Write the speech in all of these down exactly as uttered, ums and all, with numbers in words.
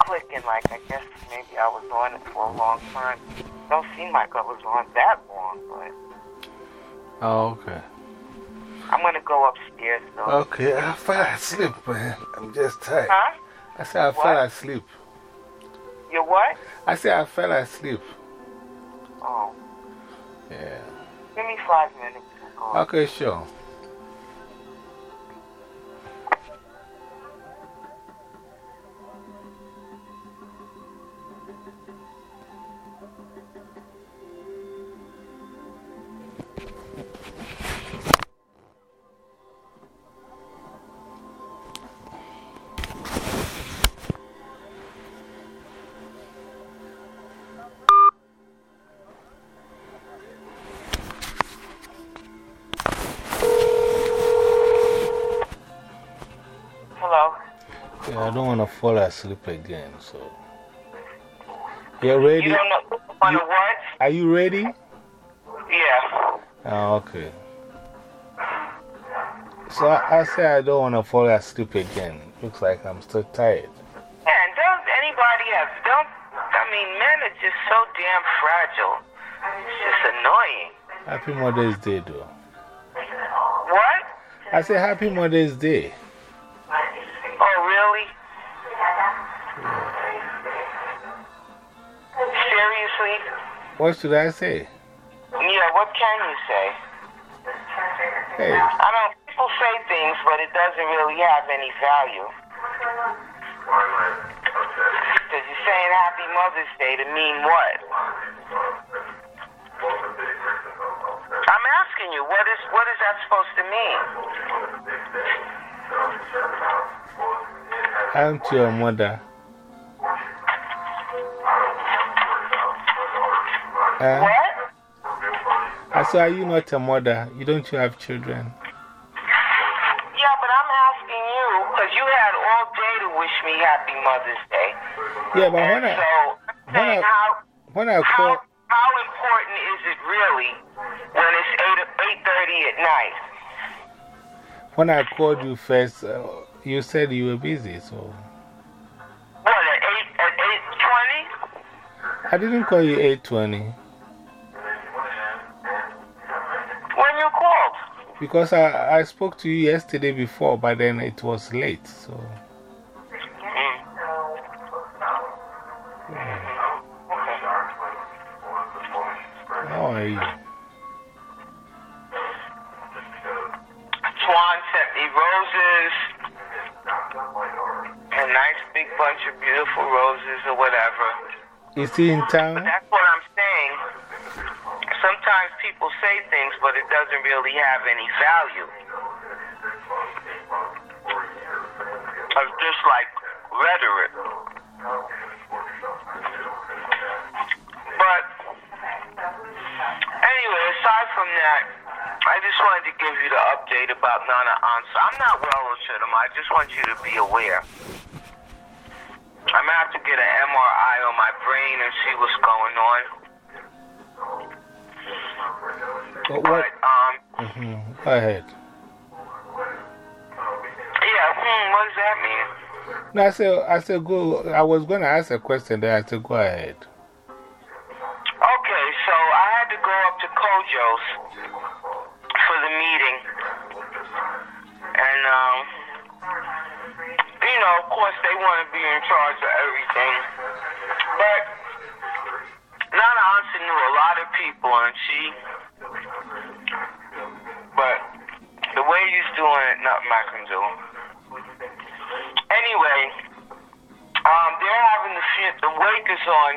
clicking like I guess maybe I was on it for a long time. Don't seem like I was on that long, but. Oh, okay. I'm going to go upstairs, though. Okay, I fell asleep, man. I'm just tired. Huh? I said I what? fell asleep. You what? I said I fell asleep. Oh. Yeah. Give me five minutes. Okay, sure. Yeah, I don't want to fall asleep again, so. You ready? You don't know, want to what? Are you ready? Yeah. Oh, okay. So I, I say I don't want to fall asleep again. Looks like I'm still tired. Man, don't anybody have, don't, I mean, men are just so damn fragile. It's just annoying. Happy Mother's Day, though. What? I say Happy Mother's Day. Oh, really? Seriously? What should I say? Yeah, what can you say? Hey. I don't, people say things, but it doesn't really have any value. Because you're saying Happy Mother's Day to mean what? I'm asking you, what is, what is that supposed to mean? I'm to your mother. Uh, What? I said, are you not a mother? You don't you have children? Yeah, but I'm asking you, because you had all day to wish me Happy Mother's Day. Yeah, but when and I, so, when I, how, when I how, call, how important is it really when it's eight thirty at night? when I called you first, uh, you said you were busy, so. What, at eight, at eight twenty? I didn't call you eight twenty. When you called? Because I, I spoke to you yesterday before, but then it was late, so. Mm. Yeah. How are you? Swan sent me roses, a nice big bunch of beautiful roses or whatever. Is he in town? But that's what I'm saying. Sometimes people say things, but it doesn't really have any value. It's just like rhetoric. But anyway, aside from that, I just wanted to give you the update about Nana Ansa. I'm not well, Oshidim. I just want you to be aware. I'm going to have to get an M R I on my brain and see what's going on. But But, what? um, -hmm. Go ahead. yeah, hmm, what does that mean? No, I said, I said, go. I was going to ask a question there. I said, go ahead. Okay, so I had to go up to Kojo's for the meeting. And, um, you know, of course, they want to be in charge of everything. But Nana Ansa knew a lot of people, and she, but the way he's doing it, nothing I can do. Anyway, um, they're having the, the wake is on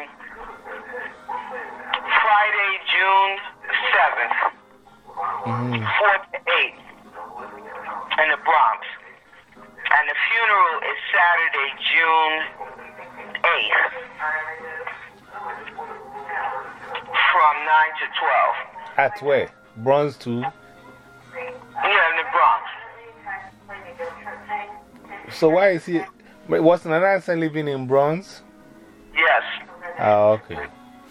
Friday, June seventh, -hmm. four to eight in the Bronx. And the funeral is Saturday, June eighth, from nine to twelve. At where? Bronze too? Yeah, in the Bronx. So why is he. Was Nana Ansa living in Bronx? Yes. Ah, okay.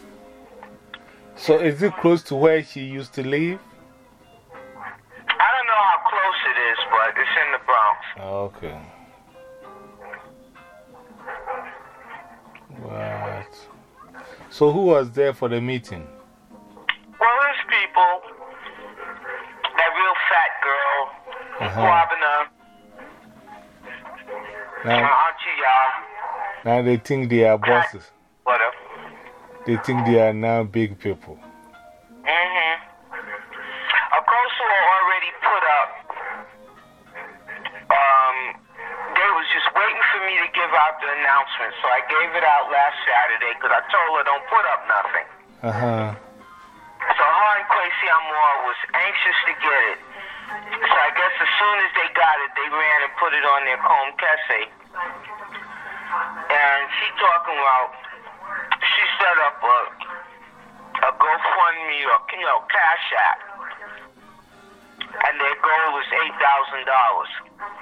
So is it close to where she used to live? I don't know how close it is, but it's in the Bronx. Ah, okay. So, who was there for the meeting? Well, there's people. That real fat girl, Uh-huh. Wabana, Now, Auntie Ya. now they think they are bosses. Whatever. They think they are now big people. Mm-hmm. A coastal already put up, um, they was just waiting for me to give out the announcement, so I gave it out last Saturday because I told her don't put up nothing. Uh-huh. So her and Quincy Amor was anxious to get it. So I guess as soon as they got it, they ran and put it on their Comb Kese. And she talking about, she set up a, a GoFundMe or, you know, Cash App. And their goal was eight thousand dollars.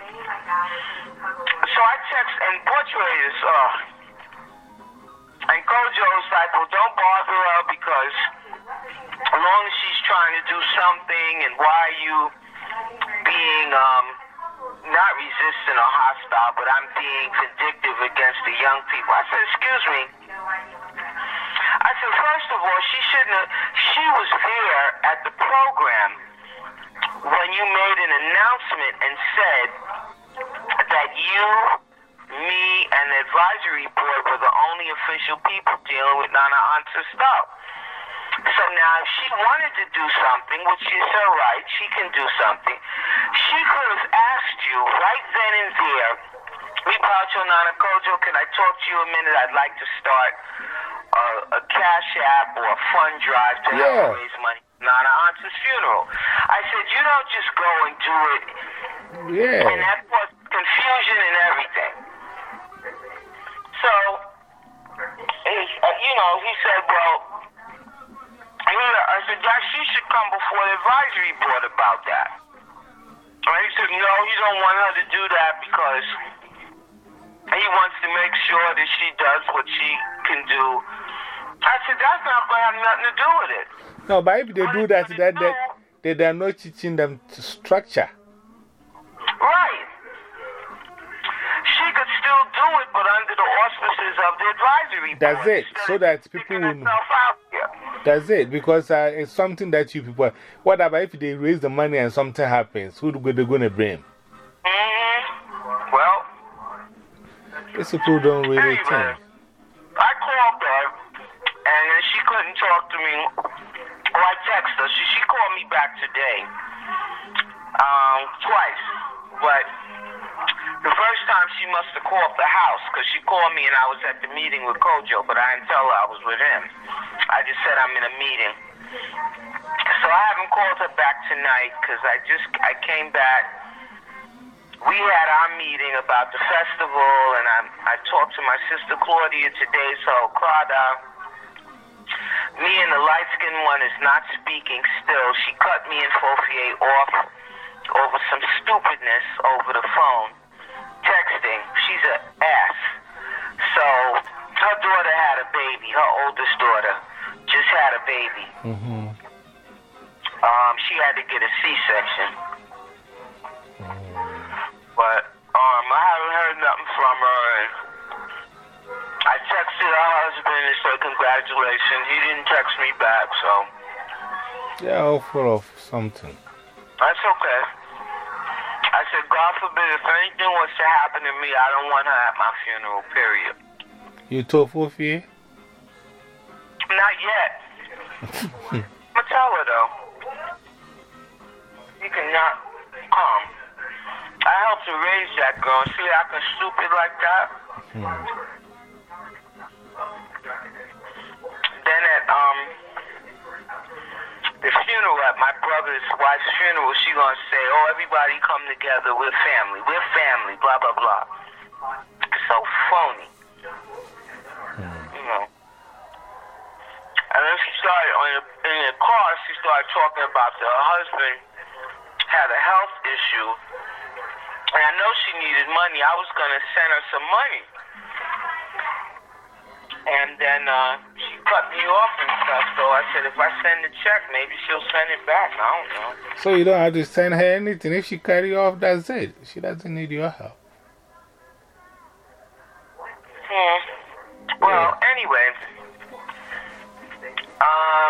So I text, and Portray is, uh, and Kojo's like, well, don't bother her because as long as she's trying to do something, and why are you being, um, not resistant or hostile, but I'm being vindictive against the young people. I said, excuse me. I said, first of all, she shouldn't have, she was there at the program when you made an announcement and said that you, me, and the advisory board were the only official people dealing with Nana Ansa stuff. So now if she wanted to do something, which is her right, she can do something, she could have asked you right then and there, Ripacho Nana Kojo, can I talk to you a minute? I'd like to start a, a cash app or a fund drive to help Yeah. raise money for Nana Ansa's funeral. I said, you don't just go and do it. Yeah. And that caused confusion and everything. So, he, uh, you know, he said, well, I said, Josh, you should come before the advisory board about that. And he said, no, he don't want her to do that because he wants to make sure that she does what she can do. I said, that's not going to have nothing to do with it. No, but if they do that, that, that they, they are not teaching them to structure. Right. She could still do it, but under the auspices of the advisory board. That's it, so that people will know. That's it, because uh, it's something that you people. What about if they raise the money and something happens? Who are they going to blame? Mm-hmm. Well, these people don't really anyway, think. I called her, and then she couldn't talk to me. Or I texted her. She, she called me back today, um, twice. But the first time she must have called the house because she called me and I was at the meeting with Kojo, but I didn't tell her I was with him. I just said I'm in a meeting. So I haven't called her back tonight because I just, I came back. We had our meeting about the festival, and I, I talked to my sister Claudia today, so Claudia, me and the light-skinned one is not speaking still. She cut me and Fofier off over some stupidness over the phone, texting. She's an ass. So her daughter had a baby, her oldest daughter just had a baby. Mm-hmm. Um, she had to get a C-section. But um, I haven't heard nothing from her, and I texted her husband and said congratulations. He didn't text me back, so. They're all full of something. That's okay. I said, God forbid, if anything was to happen to me, I don't want her at my funeral, period. You told Fofier? Not yet. I'm going to tell her, though. You cannot come. I helped to raise that girl. See how I can stupid like that? Hmm. Then at um the funeral, at my brother's wife's funeral, she gonna say, oh, everybody come together, we're family, we're family, blah, blah, blah. It's so phony. Hmm. You know. And then she started, on the, in the car, she started talking about the husband had a health issue. And I know she needed money. I was going to send her some money. And then uh, she cut me off and stuff. So I said, if I send the check, maybe she'll send it back. I don't know. So you don't have to send her anything. If she cut you off, that's it. She doesn't need your help. Hmm. Well, anyway, Um,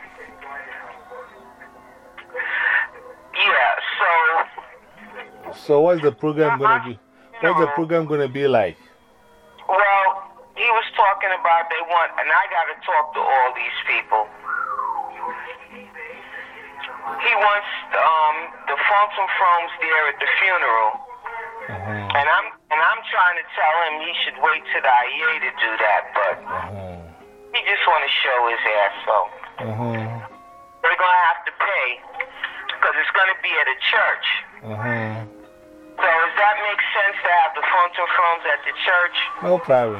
yeah, so. So, what's the program going to be? What's the program going to be like? Well, he was talking about they want, and I got to talk to all these people. He wants um, the Phantom Froms there at the funeral. Uh-huh. And I'm and I'm trying to tell him he should wait till the I E A to do that, but uh-huh. he just want to show his ass, so. Uh-huh. They're going to have to pay, because it's going to be at a church. Uh-huh. So does that make sense to have the Phantom Froms at the church? No problem.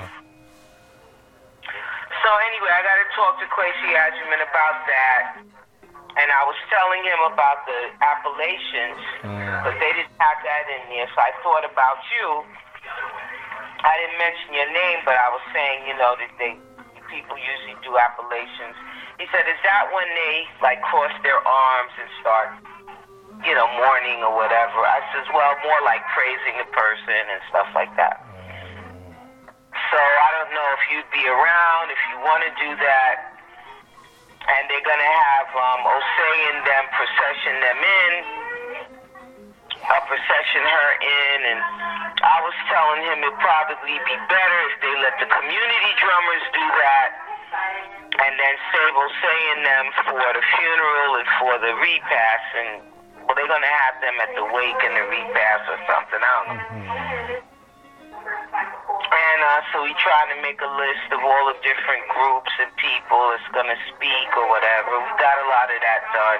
So anyway, I got to talk to Quincy Adjuman about that. And I was telling him about the Appalachians, but they didn't have that in there. So I thought about you. I didn't mention your name, but I was saying, you know, that they people usually do Appalachians. He said, is that when they, like, cross their arms and start, you know, mourning or whatever? I says, well, more like praising a person and stuff like that. So I don't know if you'd be around, if you want to do that. And they're going to have um, Osei and them procession them in, uh, procession her in, and I was telling him it'd probably be better if they let the community drummers do that, and then save Osei and them for the funeral and for the repast, and well, they're going to have them at the wake and the repast or something, I don't know. Mm-hmm. And uh, so we tried to make a list of all the different groups and people that's going to speak or whatever. We got a lot of that done.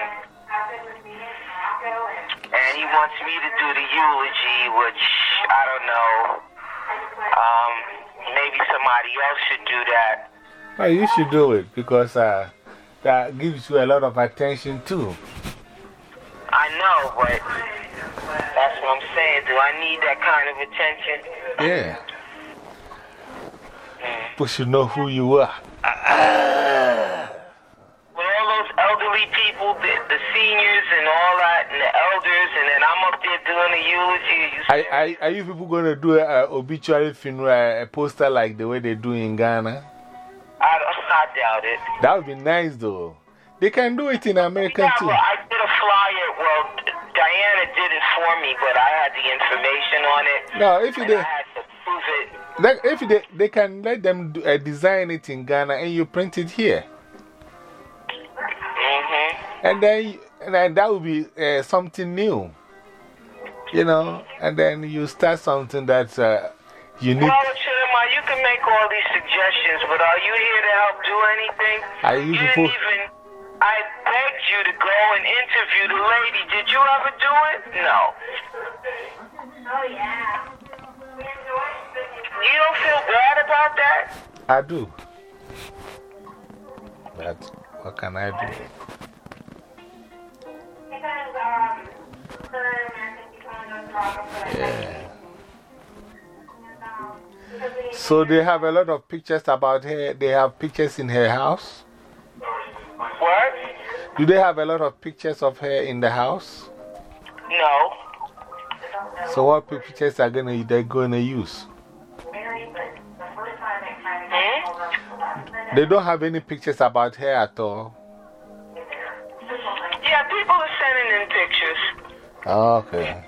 And he wants me to do the eulogy, which, I don't know, um, maybe somebody else should do that. Well, you should do it, because uh, that gives you a lot of attention too. I know, but that's what I'm saying. Do I need that kind of attention? Yeah. People should know who you are. Ah. With all those elderly people, the, the seniors and all that, and the elders, and then I'm up there doing the eulogy. Are, are, are you people going to do an obituary funeral, a poster like the way they do in Ghana? I, I doubt it. That would be nice, though. They can do it in America yeah, too. Well, I did a flyer. Well, Diana did it for me, but I had the information on it. No, if you did. I had to prove it. That, if they, they can let them do, uh, design it in Ghana and you print it here. Mm-hmm. And then, and then that would be uh, something new. You know, and then you start something that's uh, unique. Well, Chima, you can make all these suggestions, but are you here to help do anything? Are you, you people, didn't even. I begged you to go and interview the lady. Did you ever do it? No. Oh, yeah. You don't feel bad about that? I do. But what can I do? Yeah. So they have a lot of pictures about her. They have pictures in her house? What? Do they have a lot of pictures of her in the house? No. So what pictures are gonna, they going to use? Hmm? They don't have any pictures about her at all? Yeah, people are sending in pictures. Oh, okay.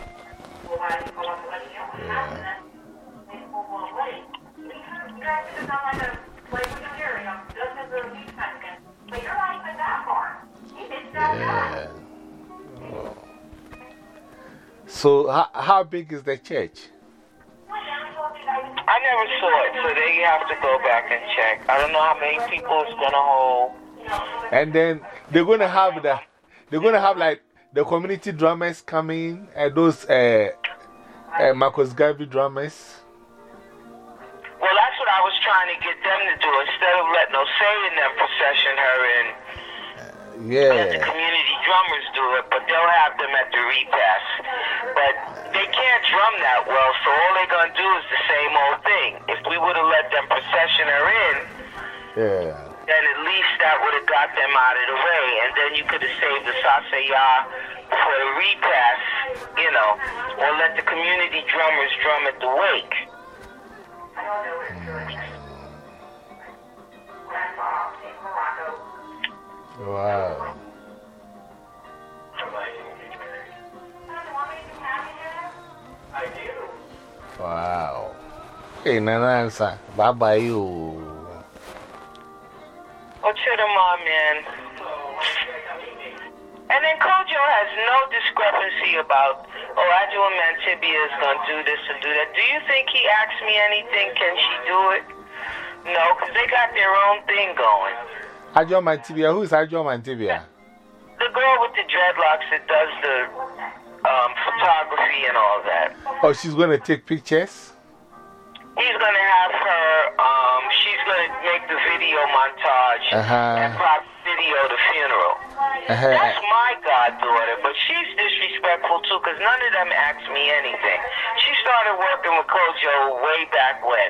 Yeah. Yeah. Oh. So, how, how big is the church? I never saw it, so they have to go back and check. I don't know how many people it's going to hold. And then they're going to have the, they're going to have like the community drummers coming, and those uh, uh, Marcus Garvey drummers. Well, that's what I was trying to get them to do. Instead of letting Osei and them procession her in, yeah. let the community drummers do it, but they'll have them at the repast. But they can't drum that well, so all they're going to do is the same old thing. If we would have let them procession her in, yeah. then at least that would have got them out of the way, and then you could have saved the Sasaya for the repast, you know, or let the community drummers drum at the wake. Wow. Wow. Hey, Nana, answer. Bye bye, you. What's it, mom, man? And then Kojo has no discrepancy about, oh, Adjoa Mantibia is going to do this and do that. Do you think he asked me anything? Can she do it? No, because they got their own thing going. Adjoa Mantibia? Who is Adjoa Mantibia? The girl with the dreadlocks that does the um, photography and all that. Oh, she's going to take pictures? He's going to have her, um, she's going to make the video montage uh-huh. and probably video the funeral. Uh-huh. That's my goddaughter, but she's disrespectful too because none of them asked me anything. She started working with Kojo way back when.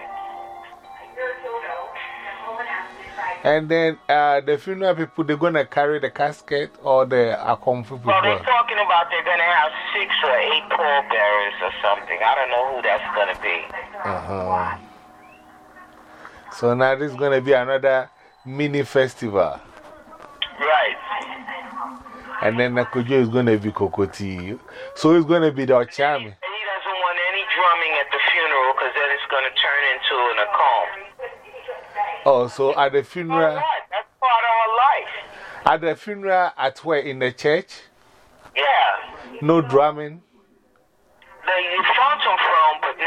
And then uh, the funeral people, they're going to carry the casket or the Akom people? Well, they're talking about they're going to have six or eight pallbearers or something. I don't know who that's going to be. Uh-huh. So now this is going to be another mini festival. Right. And then Nakojo is going to be Kokoti. So it's going to be the Ochami. He doesn't want any drumming at the funeral because then it's going to turn into an Akom. Oh, so at the funeral. Oh, what? That's part of her life. At the funeral, at where? In the church? Yeah. No drumming? The phantom from, but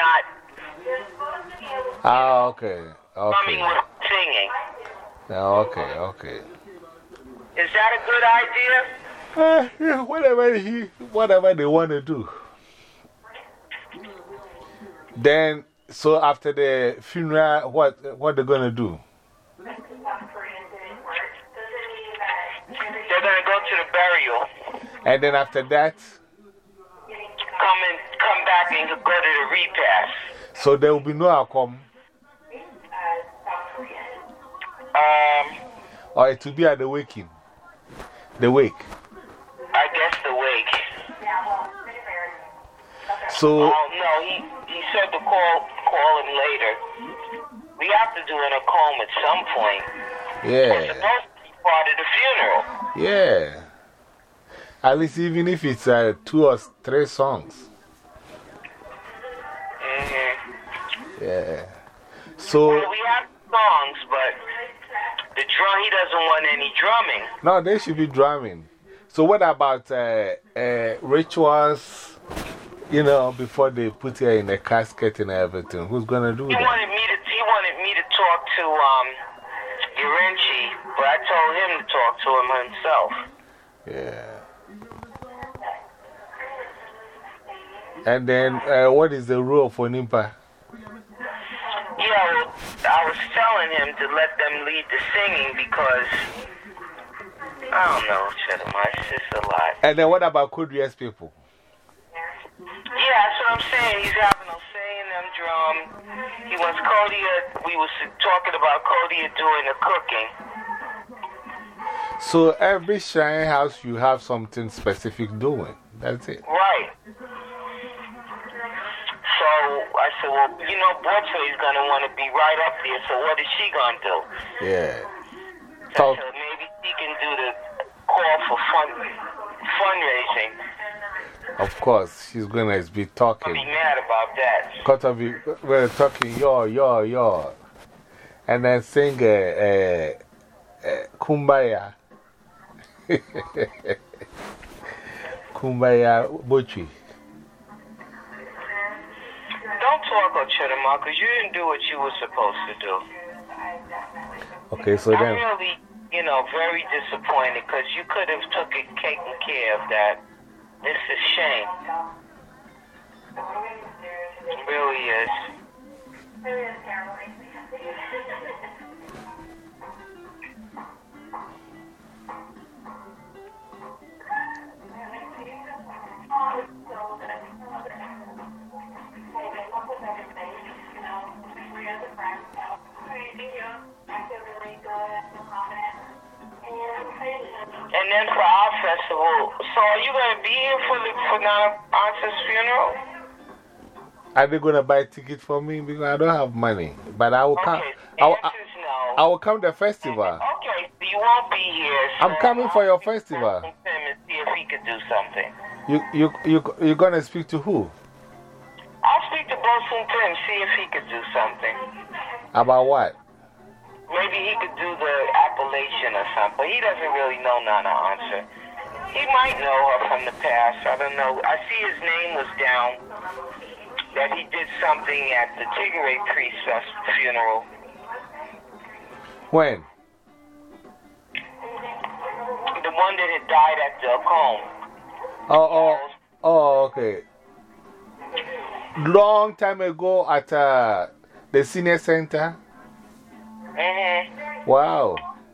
not. Ah, okay. Okay. Drumming with singing. Oh, okay, okay. Is that a good idea? Uh, yeah, whatever, he, whatever they want to do. Then, so after the funeral, what, what they're going to do? They're going to go to the burial. And then after that? Come and come back and go to the repast. So there will be no Akom? Um, or it will be at the waking? The wake? I guess the wake. So. Oh, no, he, he said to call, call him later. We have to do an Akom at some point. Yeah. It's supposed to be part of the funeral. Yeah. At least even if it's uh, two or three songs. Mm-hmm. Yeah. So. Well, we have songs, but the drum, he doesn't want any drumming. No, they should be drumming. So, what about uh, uh, rituals, you know, before they put her in the casket and everything? Who's going to do he that? Wanted me to, he wanted me to talk to um, Urenchi, but I told him to talk to him himself. Yeah. And then, uh, what is the rule for Nimpa? Yeah, well, I was telling him to let them lead the singing because, I don't know, Chedema, it's just a lot. And then what about Kodria's people? Yeah, that's what I'm saying. He's having them sing them drum. He wants Kodia, we was talking about Kodia doing the cooking. So every shrine house, you have something specific doing. That's it. Right. So I said, well, you know, Brooksville is going to want to be right up there, so what is she going to do? Yeah. So I said, maybe she can do the call for fund, fundraising. Of course, she's going to be talking. I'll be mad about that. Because of you, we're talking, yo, yo, yo. And then sing a uh, uh, uh, Kumbaya. Kumbaya Bochi. Don't talk about Chedema because you didn't do what you were supposed to do. Okay, so then. I'm really, you know, very disappointed because you could have took it, taken care of that. This is shame. It really is. And then for our festival, so are you going to be here for, the, for Nana Answer's funeral? Are they going to buy tickets for me? Because I don't have money. But I will come. Okay, the I will, answer is no. I will come to the festival. Okay, so you won't be here. So I'm coming for I'll your speak to festival. Tim and see if he could do something. You, you, you, you're going to speak to who? I'll speak to Bosun Tim, see if he could do something. About what? Maybe he could do the appellation or something. He doesn't really know Nana Answer. He might know her from the past. I don't know. I see his name was down that he did something at the Tigray priest's funeral. When? The one that had died at the comb. Oh, oh, oh, okay. Long time ago at uh, the senior center? Mm-hmm. Wow.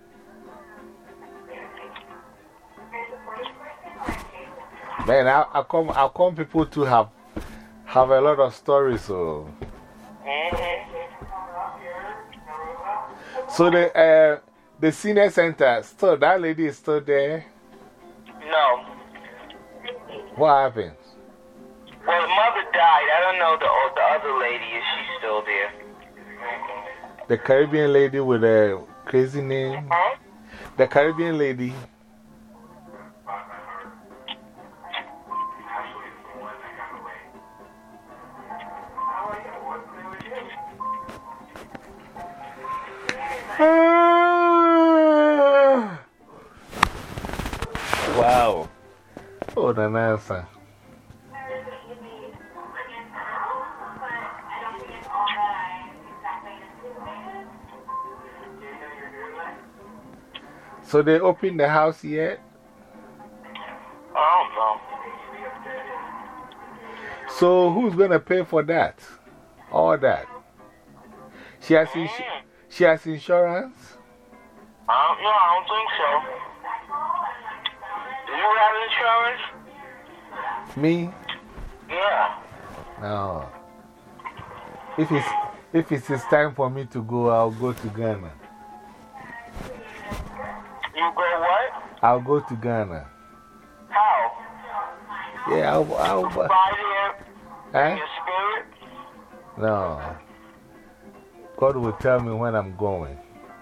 Man, I, I, come, I come people to have, have a lot of stories. So, Mm-hmm. so the, uh, the senior center, still, that lady is still there? No. What happened? Well, the mother died. I don't know the, oh, the other lady, if she's still there. Mm-hmm. The Caribbean lady with a crazy name? Huh? The Caribbean lady. Wow. Oh, the answer. So they opened the house yet? I don't know. So who's going to pay for that? All that? She has, ins she has insurance? I don't know. I don't think so. Do you have insurance? Me? Yeah. No. If it's, if it's it's time for me to go, I'll go to Ghana. You go what? I'll go to Ghana. How? Yeah, I'll. I'll By there eh? in your spirit? No. God will tell me when I'm going.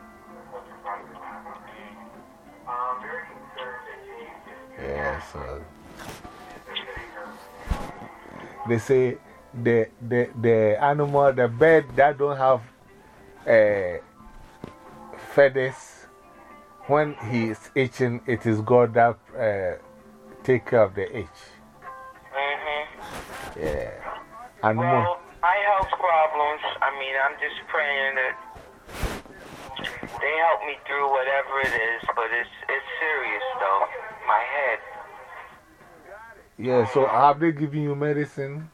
Yeah, so. They say the, the, the animal, the bird that don't have uh, feathers, when he is itching, it is God that uh, take care of the itch. Mm-hmm. Yeah. And Well, more. my health problems, I mean, I'm just praying that they help me through whatever it is, but it's, it's serious though. My head. Yeah, so have they given you medicine?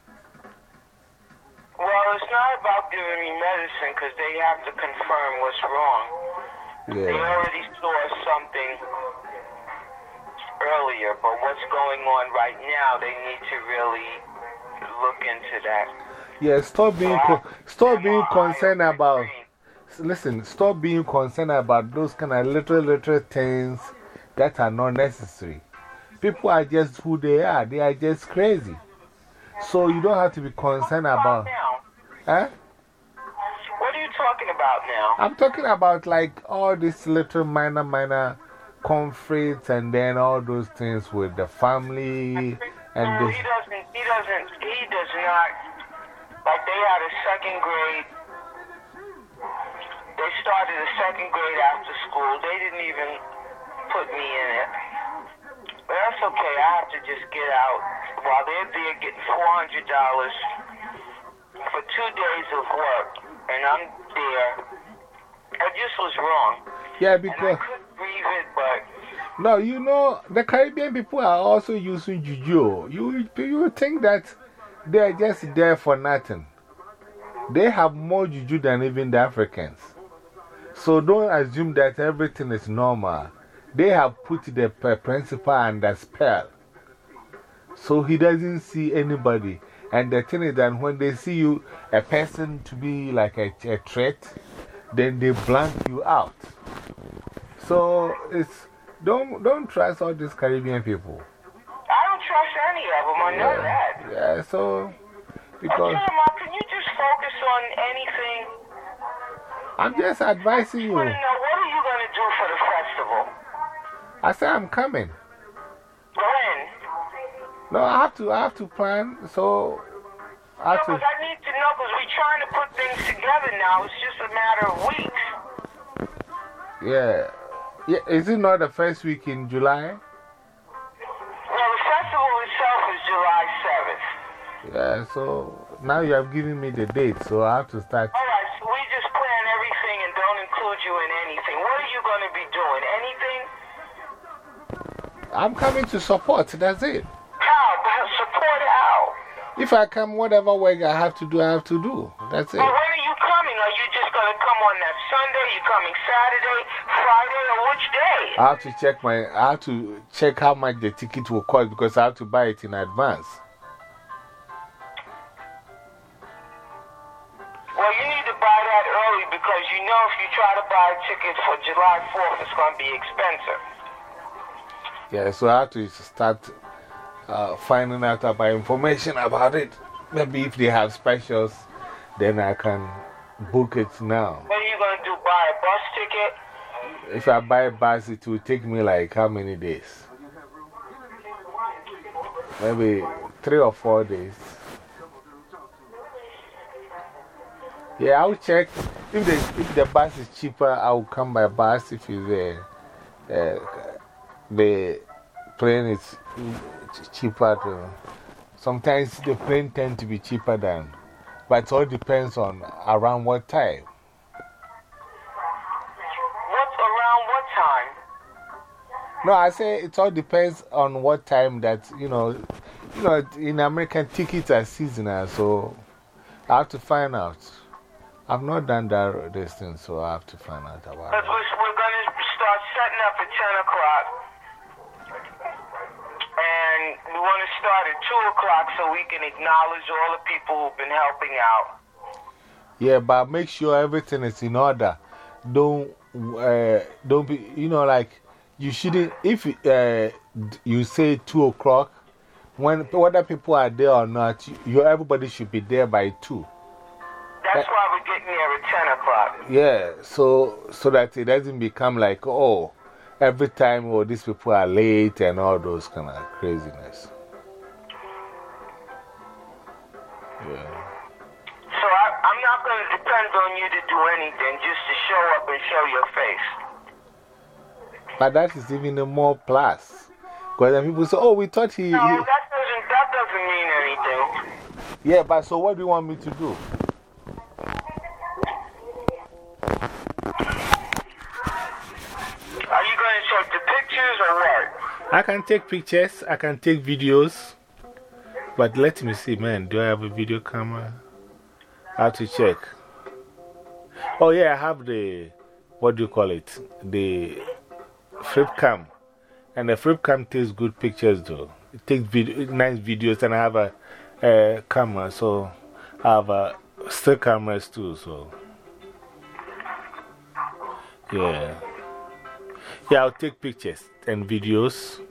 Well, it's not about giving me medicine because they have to confirm what's wrong. They Yeah. already saw something earlier, but what's going on right now, they need to really look into that. Yeah, stop being, co stop being concerned about. Listen, stop being concerned about those kind of little, little things that are not necessary. People are just who they are, they are just crazy. So you don't have to be concerned about. Now? Huh? What are you talking about now? I'm talking about like all these little minor, minor conflicts and then all those things with the family and No, this. he doesn't, he doesn't, he does not. Like they had a second grade, they started a second grade after school. They didn't even put me in it. But that's okay, I have to just get out. While they're there getting four hundred dollars for two days of work, and I'm there. It just was wrong. Yeah, And I because. couldn't believe it, but No, you know, the Caribbean people are also using juju. You, you think that they are just there for nothing. They have more juju than even the Africans. So don't assume that everything is normal. They have put the principal under spell. So he doesn't see anybody. And the thing is that when they see you, a person to be like a, a threat, then they blank you out. So it's, don't, don't trust all these Caribbean people. I don't trust any of them, I know Yeah, that. yeah, so, because Okay, Ma, can you just focus on anything? I'm just advising I you. want to know, what are you going to do for the festival? festival? I said I'm coming. When? No, I have to, I have to plan. So, I have No, to. because I need to know because we're trying to put things together now. It's just a matter of weeks. Yeah. Yeah. Is it not the first week in July? Well, the festival itself is July seventh. Yeah, so now you have given me the date, so I have to start. All right, so we just plan everything and don't include you in anything. What are you going to be doing? Anything? I'm coming to support, that's it. How? Support how? If I come, whatever work I have to do, I have to do. That's it. Well, when are you coming? Are you just going to come on that Sunday? You coming Saturday, Friday, or which day? I have to check my, I have to check how much the ticket will cost because I have to buy it in advance. Well, you need to buy that early because you know if you try to buy a ticket for July fourth, it's going to be expensive. Yeah, so I have to start uh, finding out about information about it. Maybe if they have specials, then I can book it now. What are you going to do? Buy a bus ticket? If I buy a bus, it will take me like how many days? Maybe three or four days. Yeah, I'll check. If the, if the bus is cheaper, I'll come by bus. If it's the, uh, the plane is cheaper. To, sometimes the plane tend to be cheaper than, but it all depends on around what time. What's around what time? No, I say it all depends on what time that, you know, you know, in American tickets are seasonal, so I have to find out. I've not done that this thing, so I have to find out about it. Because we're, we're going to start setting up at ten o'clock. And we want to start at two o'clock so we can acknowledge all the people who've been helping out. Yeah, but make sure everything is in order. Don't, uh, don't be, you know, like, you shouldn't, if uh, you say two o'clock, when, whether people are there or not, you, everybody should be there by two. That's why we're getting there at ten o'clock. Yeah, so, so that it doesn't become like, oh, every time, oh, these people are late and all those kind of craziness. Yeah. So I, I'm not going to depend on you to do anything, just to show up and show your face. But that is even a more plus. Because then people say, oh, we thought he. No, he that doesn't, that doesn't mean anything. Yeah, but so what do you want me to do? Are you going to take the pictures or what? I can take pictures, I can take videos. But let me see, man, do I have a video camera? I have to check. Oh, yeah, I have the, what do you call it? The flip cam. And the flip cam takes good pictures, though. It takes video, nice videos, and I have a, a camera, so I have a still cameras too, so. Yeah. Yeah, I'll take pictures and videos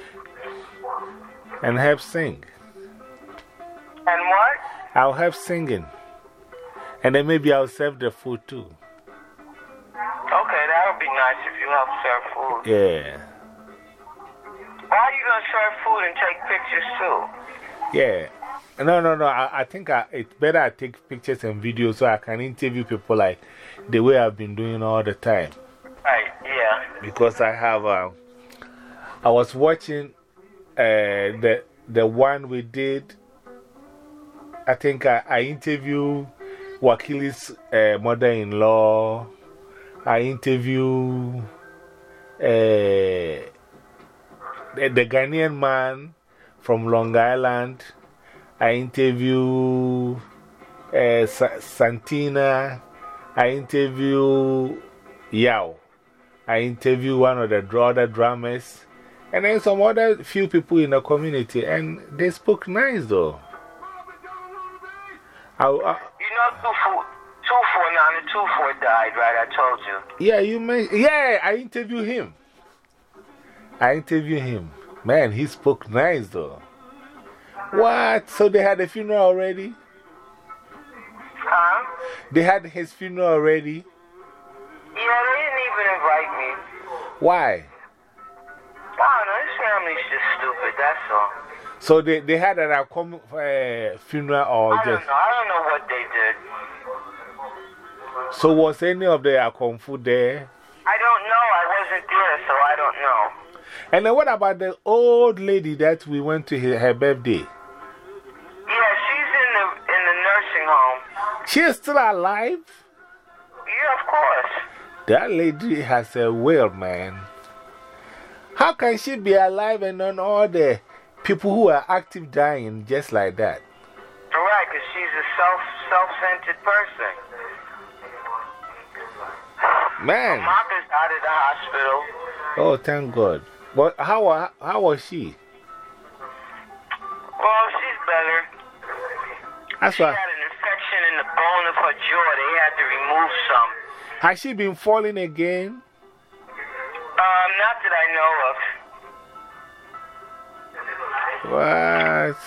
and help sing. And what? I'll help singing. And then maybe I'll serve the food too. Okay, that would be nice if you help serve food. Yeah. Why are you going to serve food and take pictures too? Yeah. No, no, no. I, I think I, it's better I take pictures and videos so I can interview people like the way I've been doing all the time. Right, yeah. Because I have, uh, I was watching uh, the, the one we did. I think I, I interviewed Wakili's uh, mother in law. I interviewed uh, the, the Ghanaian man from Long Island. I interviewed uh, Sa Santina. I interviewed Yao. I interviewed one of the other drummers. And then some other few people in the community. And they spoke nice though. I, I, you know, two four nine and two four died, right? I told you. Yeah, you may. Yeah, I interviewed him. I interviewed him. Man, he spoke nice though. What? So they had a funeral already? Huh? They had his funeral already? Yeah, they didn't even invite me. Why? I don't know, this family's just stupid, that's all. So they, they had an acom uh, funeral or I just. don't know, I don't know what they did. So was any of the Akomfu there? I don't know, I wasn't there, so I don't know. And then what about the old lady that we went to her, her birthday? Yeah, she's in the, in the nursing home. She is still alive? Yeah, of course. That lady has a will, man. How can she be alive and then all the people who are active dying just like that? Right, because she's a self, self-centered person. Man. Martha's out of the hospital. Oh, thank God. But how, how was she? Well, she's better. That's she why. had an infection in the bone of her jaw. They had to remove some. Has she been falling again? Um, not that I know of. What?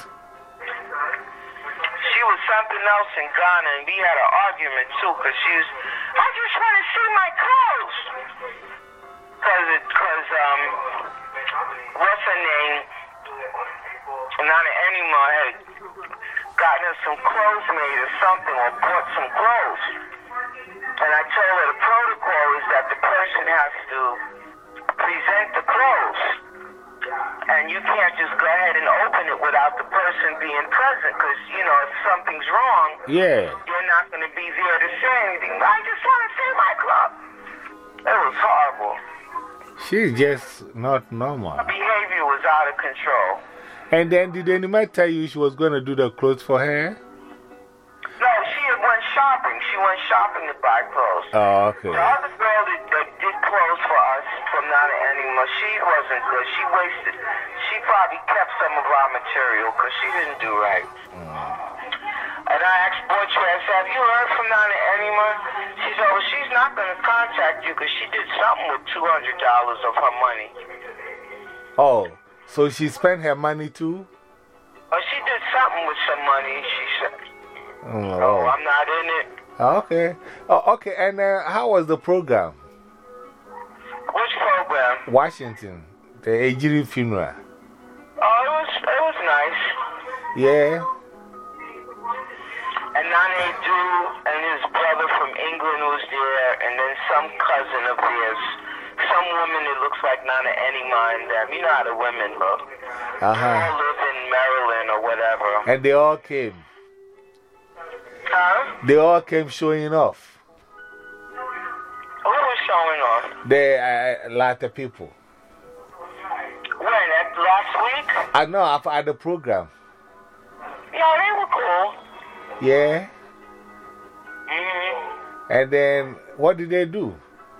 She was something else in Ghana, and we had an argument too, because she was, I just want to see my clothes. Because, because, um, what's her name? Nana Enima had gotten her some clothes made or something, or bought some clothes. And I told her the protocol is that the person has to present the clothes. And you can't just go ahead and open it without the person being present, because, you know, if something's wrong, yeah, you're not going to be there to say anything. I just want to see my club. It was horrible. she's just not normal. Her behavior was out of control. And then did anybody tell you she was going to do the clothes for her? No, she had went shopping. She went shopping to buy clothes. Oh, okay. The other girl that, that did clothes for us from Nana Enima, she wasn't good. She wasted, she probably kept some of our material because she didn't do right. Mm. And I asked Butcher, I said, have you heard from Nana Enima? She said, well, she's not going to contact you because she did something with two hundred dollars of her money. Oh, so she spent her money too? Oh, she did something with some money, she said. Oh, Oh, I'm not in it. okay. Oh, okay. And uh, how was the program? Which program? Washington, the Ejiri funeral. Oh, it was, it was nice. Yeah. And Nane Du and his brother from England was there, and then some cousin of theirs. Some woman that looks like Nana Enima and them. You know how the women look. Uh They huh. all live in Maryland or whatever. And they all came. Huh? They all came showing off. Who was showing off? The uh, lot of people. When? At last week? I know, at at the program. Yeah, they were cool. Yeah. Mm-hmm. And then what did they do?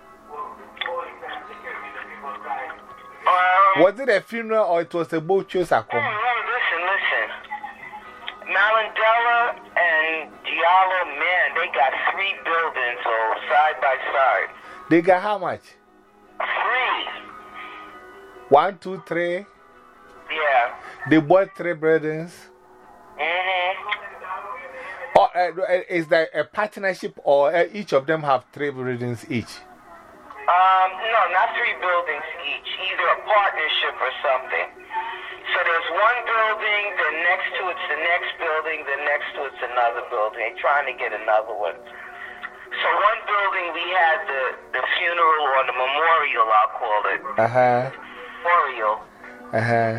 Um, Was it a funeral or it was a boat chase? hey, hey, listen, listen. Malandela and Diallo, man, they got three buildings oh, side by side. They got how much? Three. One, two, three. Yeah. They bought three buildings. Mm-hmm. Or uh, is that a partnership or uh, each of them have three buildings each? Um, no, not three buildings each. Either a partnership or something. So there's one building, then next to it's the next building, then next to it's another building. They're trying to get another one. So one building we had the, the funeral or the memorial, I'll call it. Uh-huh. Memorial. Uh-huh.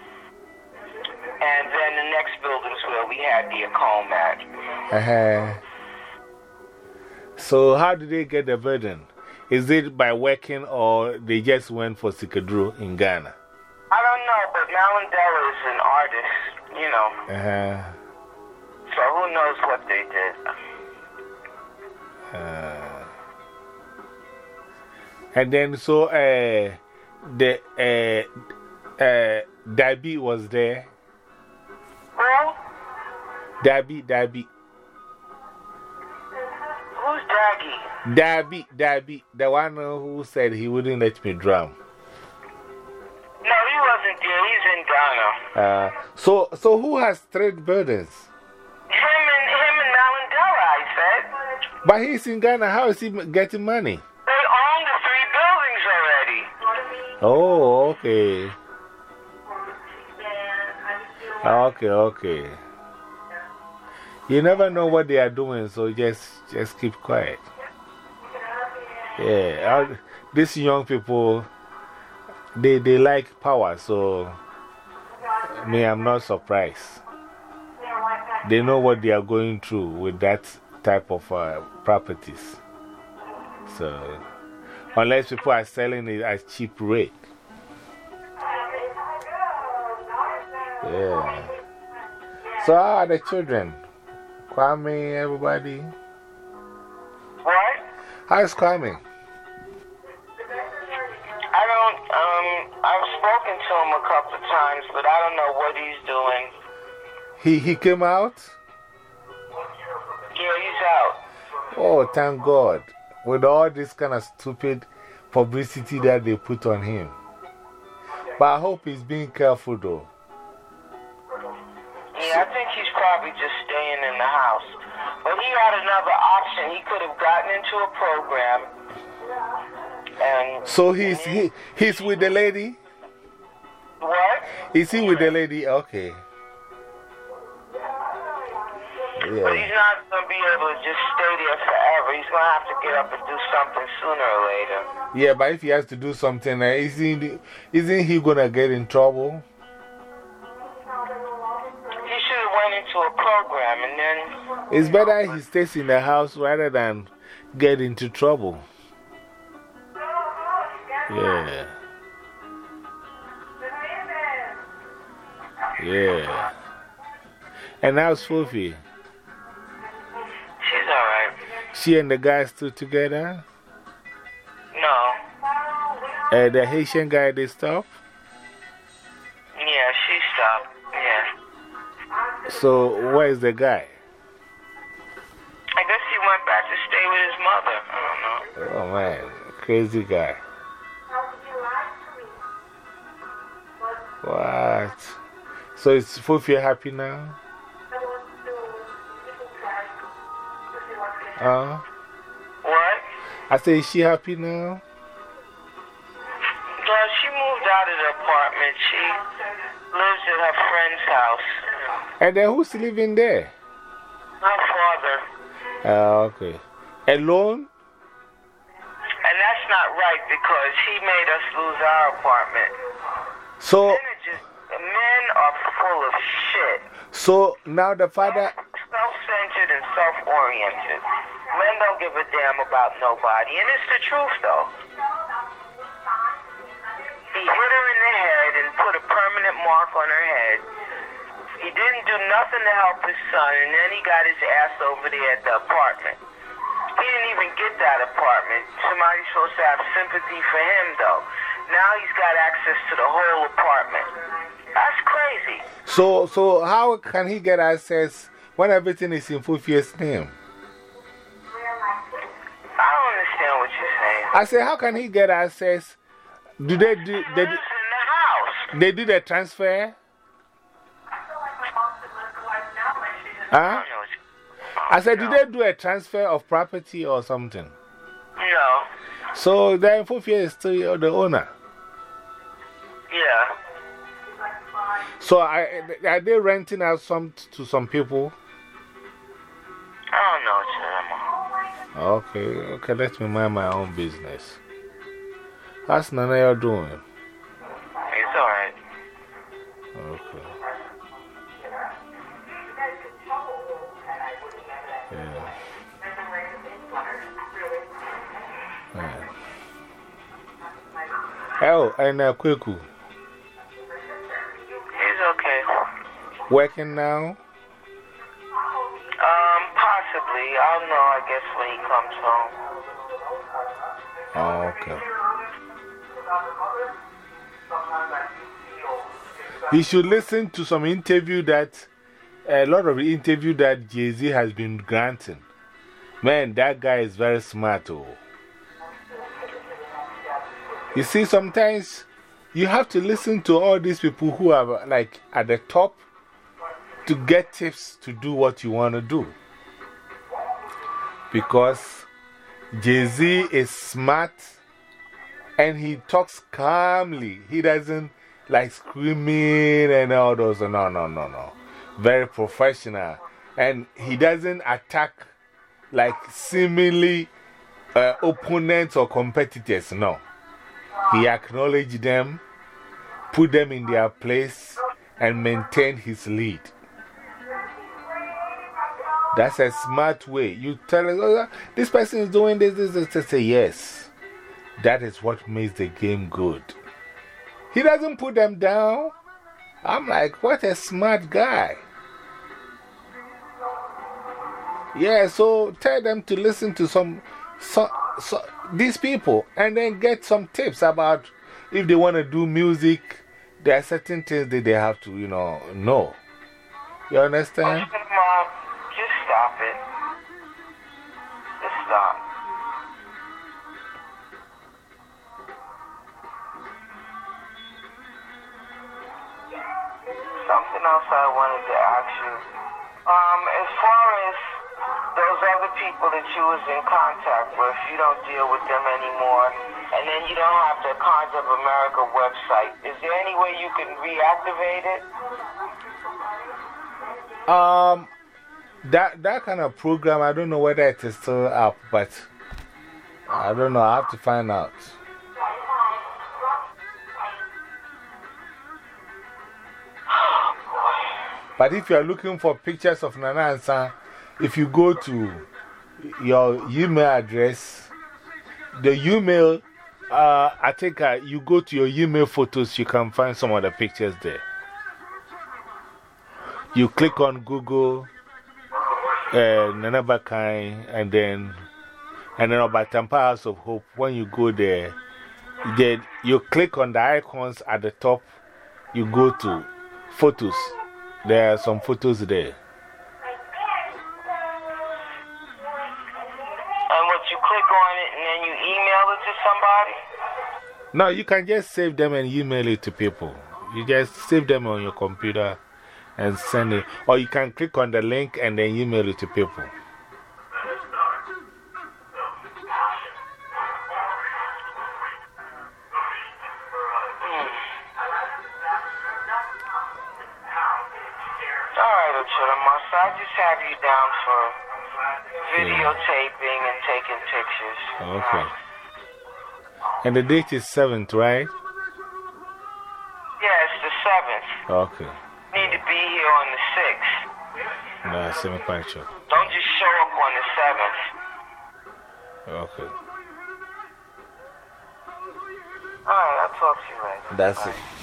And then the next building's where we had the Acom at. Uh-huh. So how did they get the burden? Is it by working or they just went for Sikadru in Ghana? I don't know, but Malandela is an artist, you know. Uh-huh. So who knows what they did. Uh, and then so uh, the uh, uh, Dabi was there. Well, Dabi, Dabi. who's Daggy? Dabi, Dabi, the one who said he wouldn't let me drum. No, he wasn't there. He's in Ghana. Uh, so, so who has three buildings? Him and him and Malandela, I said. But he's in Ghana. How is he getting money? They own the three Oh, okay. Okay, okay. You never know what they are doing, so just, just keep quiet. Yeah, I, these young people, they, they like power, so me, I'm not surprised. They know what they are going through with that type of uh, properties. So, unless people are selling it at cheap rate. Yeah. So, how are the children? Kwame, everybody? What? How's Kwame? I don't, um, I've spoken to him a couple of times, but I don't know what he's doing. He, he came out? Yeah, he's out. Oh, thank God. With all this kind of stupid publicity that they put on him. But I hope he's being careful though. Yeah, I think he's probably just staying in the house. But he had another option. He could have gotten into a program. And so he's, he, he's with the lady? What? Is he with the lady? Okay. Yeah. But he's not going to be able to just stay there forever. He's going to have to get up and do something sooner or later. Yeah, but if he has to do something, uh, isn't, isn't he going to get in trouble? He should have went into a program and then... It's better he stays in the house rather than get into trouble. Yeah. Yeah. And how's Fufi? She's alright. She and the guy still together? No. Uh, the Haitian guy, they stopped? Yeah, she stopped. Yeah. So, where is the guy? I guess he went back to stay with his mother. I don't know. Oh man, crazy guy. What? So, is Fufi happy now? Uh, What? I say, is she happy now? Well, she moved out of the apartment. She lives at her friend's house. And then who's living there? Her father. Uh, okay. Alone? And that's not right because he made us lose our apartment. So, Men, are just, men are full of shit. so now the father. Self-centered and self-oriented. Men don't give a damn about nobody. And it's the truth, though. He hit her in the head and put a permanent mark on her head. He didn't do nothing to help his son, and then he got his ass over there at the apartment. He didn't even get that apartment. Somebody's supposed to have sympathy for him, though. Now he's got access to the whole apartment. That's crazy. So, so how can he get access when everything is in Fufi's name? I don't understand what you're saying. I say, how can he get access? Do they do, He they, lives in the house. they do the transfer? Huh? I don't know what you- I said, no. did they do a transfer of property or something? No. So then Fufi is still the owner. Yeah. So I, are they renting out some to some people? I don't know what you're talking Okay, okay, let me mind my own business. How's Nana doing? It's alright. Okay. Yeah. Yeah. Oh, and uh, Kweku, He's okay. working now? Um, possibly. I'll know, I guess, when he comes home. Oh, okay. You should listen to some interview that, a lot of interview that Jay-Z has been granting. Man, that guy is very smart. Oh. You see, sometimes you have to listen to all these people who are like at the top to get tips to do what you want to do. Because Jay-Z is smart And he talks calmly. He doesn't like screaming and all those. No, no, no, no. Very professional. And he doesn't attack like seemingly uh, opponents or competitors. No. He acknowledges them, put them in their place, and maintain his lead. That's a smart way. You tell us, oh, this person is doing this, this, this. They say, yes. That is what makes the game good. He doesn't put them down. I'm like, what a smart guy. Yeah, so tell them to listen to some, so, so, these people and then get some tips about if they want to do music. There are certain things that they have to, you know, know. You understand? Mom, just stop it. Just stop. Something else I wanted to ask you. Um, as far as those other people that you was in contact with, you don't deal with them anymore, and then you don't have the Cons of America website. Is there any way you can reactivate it? Um, that, that kind of program, I don't know whether it is still up, but I don't know. I have to find out. But if you are looking for pictures of Nana Ansah, if you go to your email address, the email, uh, I think uh, you go to your email photos, you can find some of the pictures there. You click on Google, uh, Nana Bakai, and then, and then about Tampa House of Hope. When you go there, then you click on the icons at the top, you go to photos. There are some photos there. And what, you click on it and then you email it to somebody? No, you can just save them and email it to people. You just save them on your computer and send it. Or you can click on the link and then email it to people. I just have you down for videotaping and taking pictures. Okay. And the date is seventh, right? Yeah, it's the seventh. Okay. Need to be here on the sixth. No, seven quite sure. Don't just show up on the seventh. Okay. Alright, I'll talk to you later. That's Bye. it.